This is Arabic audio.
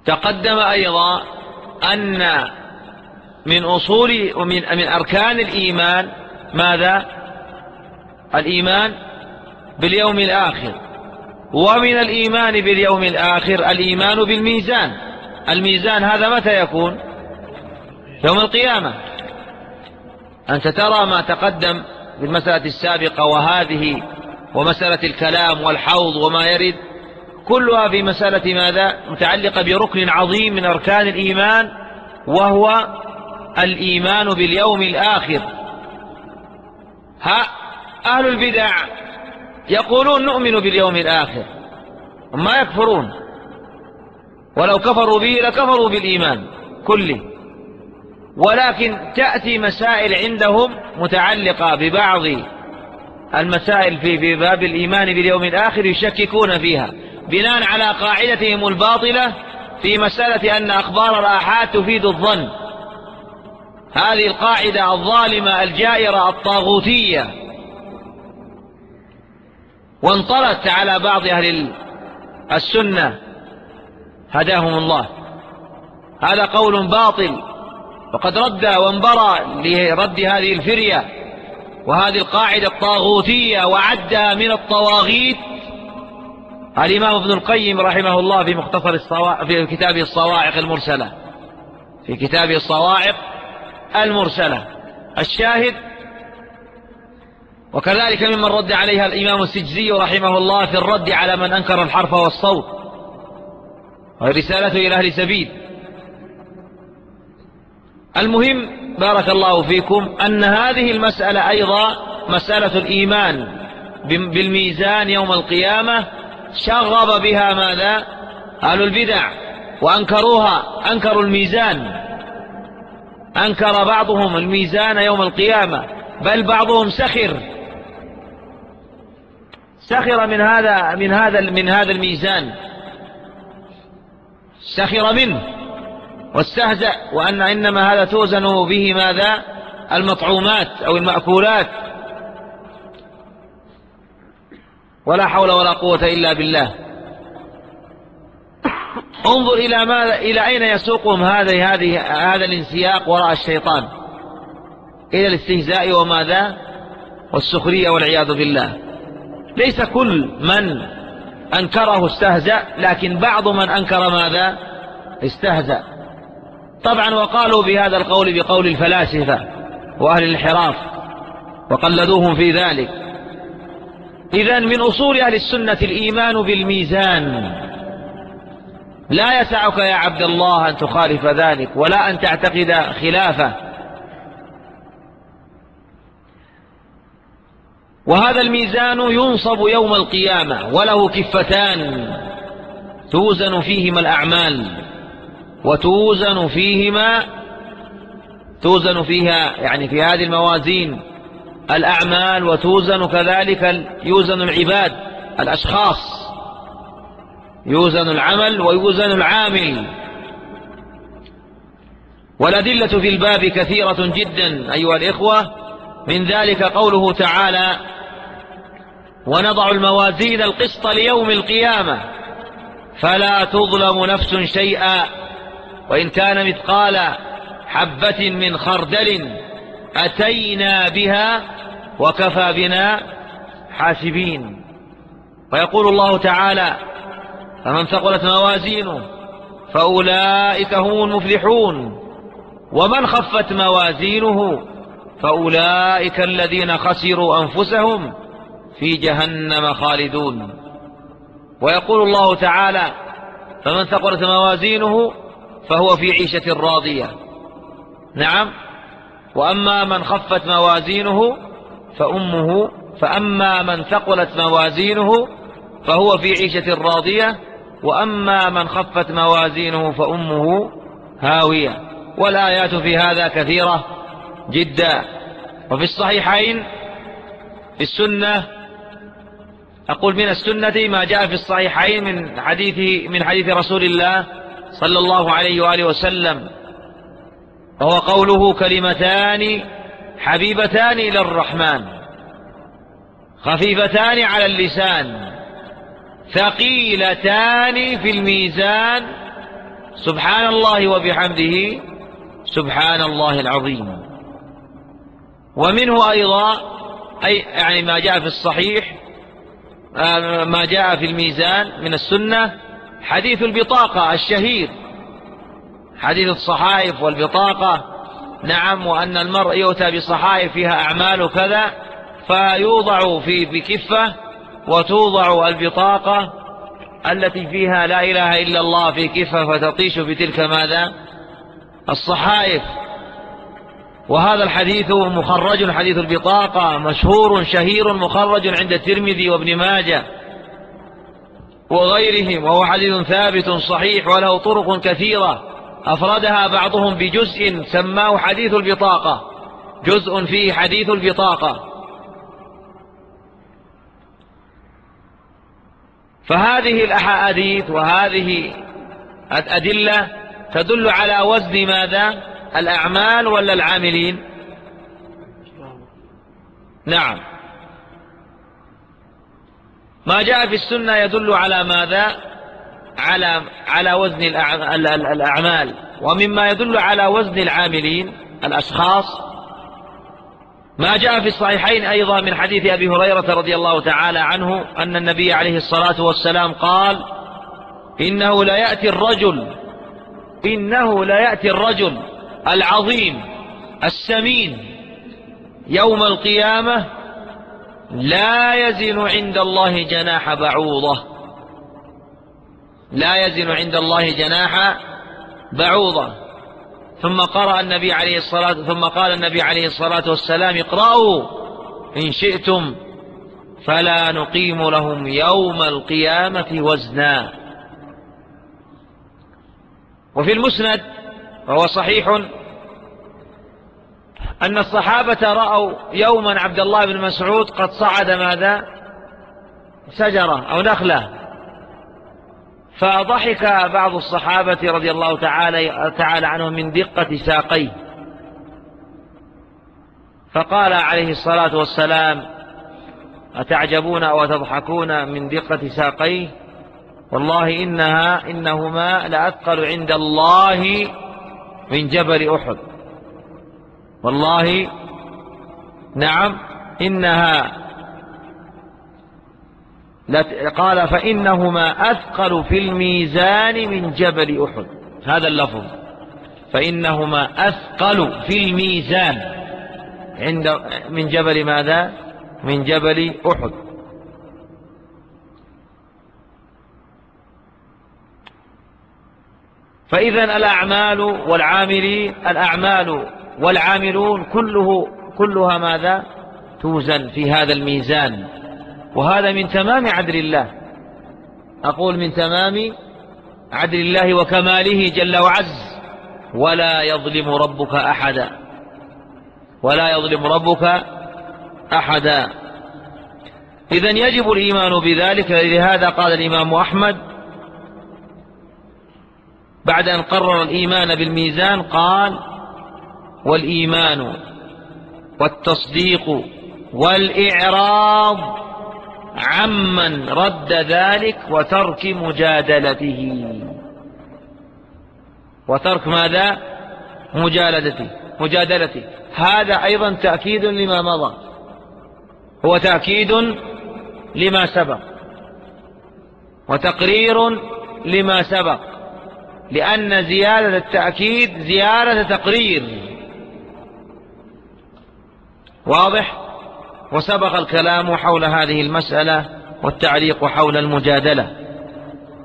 تقدم أيضا أن من أصول ومن أركان الإيمان ماذا؟ الإيمان باليوم الآخر. ومن الإيمان باليوم الآخر الإيمان بالميزان. الميزان هذا متى يكون؟ يوم القيامة. أنت ترى ما تقدم في المسألة السابقة وهذه ومسألة الكلام والحوض وما يرد كلها في مسألة ماذا؟ متعلقة بركن عظيم من أركان الإيمان، وهو الإيمان باليوم الآخر. أهل البدع يقولون نؤمن باليوم الآخر، ما يكفرون، ولو كفروا به لكفروا بالإيمان كله، ولكن تأتي مسائل عندهم متعلقة ببعض المسائل في باب الإيمان باليوم الآخر يشككون فيها بناء على قاعدتهم الباطلة في مسألة أن أخبار الآحاد تفيد الظن. هذه القاعدة الظالمة الجائرة الطاغوتية، وانطلت على بعض أهل السنة هداهم الله. هذا قول باطل، وقد رد وانبرى لرد هذه الفرية وهذه القاعدة الطاغوتية وعدها من الطواغيت الإمام ابن القيم رحمه الله في مختصر في كتابه الصواعق المرسلة، في كتابه الصواعق المرسلة. الشاهد وكذلك ممن رد عليها الإمام السجزي رحمه الله في الرد على من أنكر الحرف والصوت، ورسالته إلى أهل سبيل. المهم بارك الله فيكم أن هذه المسألة أيضا مسألة الإيمان بالميزان يوم القيامة شغب بها ماذا؟ أهل البدع وأنكروها، أنكروا الميزان، أنكر بعضهم الميزان يوم القيامة، بل بعضهم سخر من هذا الميزان، سخر منه واستهزأ، وأن إنما هذا توزن به ماذا؟ المطعومات أو المأكولات. ولا حول ولا قوة إلا بالله. انظر إلى ماذا، إلى أين يسوقهم هذا الانسياق وراء الشيطان، إلى الاستهزاء وماذا؟ والسخرية والعياذ بالله. ليس كل من أنكره استهزأ، لكن بعض من أنكر ماذا؟ استهزأ. طبعا وقالوا بهذا القول بقول الفلاسفة وأهل الانحراف وقلدوهم في ذلك. إذن من أصول أهل السنة الإيمان بالميزان. لا يسعك يا عبد الله أن تخالف ذلك ولا أن تعتقد خلافه. وهذا الميزان ينصب يوم القيامة وله كفتان توزن فيهما الأعمال، وتوزن فيها يعني في هذه الموازين الأعمال، وتوزن كذلك يوزن العباد الأشخاص، يوزن العمل ويوزن العامل. والأدلة في الباب كثيرة جدا أيها الإخوة، من ذلك قوله تعالى: ونضع الموازين القسط ليوم القيامة فلا تظلم نفس شيئا وإن كان مثقال حبة من خردل أتينا بها وكفى بنا حاسبين. ويقول الله تعالى: فمن ثقلت موازينه فأولئك هم المفلحون ومن خفت موازينه فأولئك الذين خسروا أنفسهم في جهنم خالدون. ويقول الله تعالى: فمن ثقلت موازينه فهو في عيشة راضية. نعم. وأما من خفت موازينه فأما من ثقلت موازينه فهو في عيشة راضية، وأما من خفت موازينه فأمه هاوية. والآيات في هذا كثيرة جدا. وفي الصحيحين في السنة، أقول من السنة ما جاء في الصحيحين من حديث رسول الله صلى الله عليه وآله وسلم، وهو قوله: كلمتان حبيبتان إلى الرحمن خفيفتان على اللسان ثقيلتان في الميزان سبحان الله وبحمده سبحان الله العظيم. ومنه أيضا يعني ما جاء في الصحيح، ما جاء في الميزان من السنة، حديث البطاقة الشهير، حديث الصحائف والبطاقة. نعم، وأن المرء يؤتى بصحائف فيها أعمال كذا، فيوضع بكفة، وتوضع البطاقة التي فيها لا إله إلا الله في كفة، فتطيش بتلك ماذا؟ الصحائف. وهذا الحديث مخرج، حديث البطاقة مشهور شهير مخرج عند الترمذي وابن ماجه وغيرهم، وهو حديث ثابت صحيح وله طرق كثيرة أفردها بعضهم بجزء سماه حديث البطاقة، جزء فيه حديث البطاقة. فهذه الأحاديث وهذه الأدلة تدل على وزن ماذا؟ الأعمال ولا العاملين؟ نعم، ما جاء في السنة يدل على ماذا؟ على وزن الأعمال. ومما يدل على وزن العاملين الأشخاص ما جاء في الصحيحين أيضا من حديث أبي هريرة رضي الله تعالى عنه أن النبي عليه الصلاة والسلام قال: إنه لا يأتي الرجل العظيم السمين يوم القيامة لا يزن عند الله جناح بعوضة، لا يزن عند الله جناح بعوضة. ثم قال النبي عليه الصلاة والسلام: اقرأوا إن شئتم فلا نقيم لهم يوم القيامة وزنا. وفي المسند وهو صحيح أن الصحابة رأوا يوما عبد الله بن مسعود قد صعد ماذا؟ شجرة أو نخلة، فضحك بعض الصحابة رضي الله تعالى عنهم من دقة ساقيه، فقال عليه الصلاة والسلام: أتعجبون أو تضحكون من دقة ساقيه؟ والله إنهما لأثقل عند الله من جبل أحد. والله نعم قال: فإنهما أثقل في الميزان من جبل أحد. هذا اللفظ، فإنهما أثقل في الميزان من جبل ماذا؟ من جبل أحد. فإذا الأعمال والعاملون كلها ماذا؟ توزن في هذا الميزان. وهذا من تمام عدل الله، أقول من تمام عدل الله وكماله جل وعز. ولا يظلم ربك أحدا. إذن يجب الإيمان بذلك. لهذا قال الإمام أحمد بعد أن قرر الإيمان بالميزان قال: والإيمان والتصديق والإعراض عمن رد ذلك وترك مجادلته. وترك ماذا؟ مجادلته. هذا أيضا تأكيد لما مضى، هو تأكيد لما سبق وتقرير لما سبق، لأن زيادة التأكيد زيادة تقرير. واضح؟ وسبق الكلام حول هذه المسألة والتعليق حول المجادلة.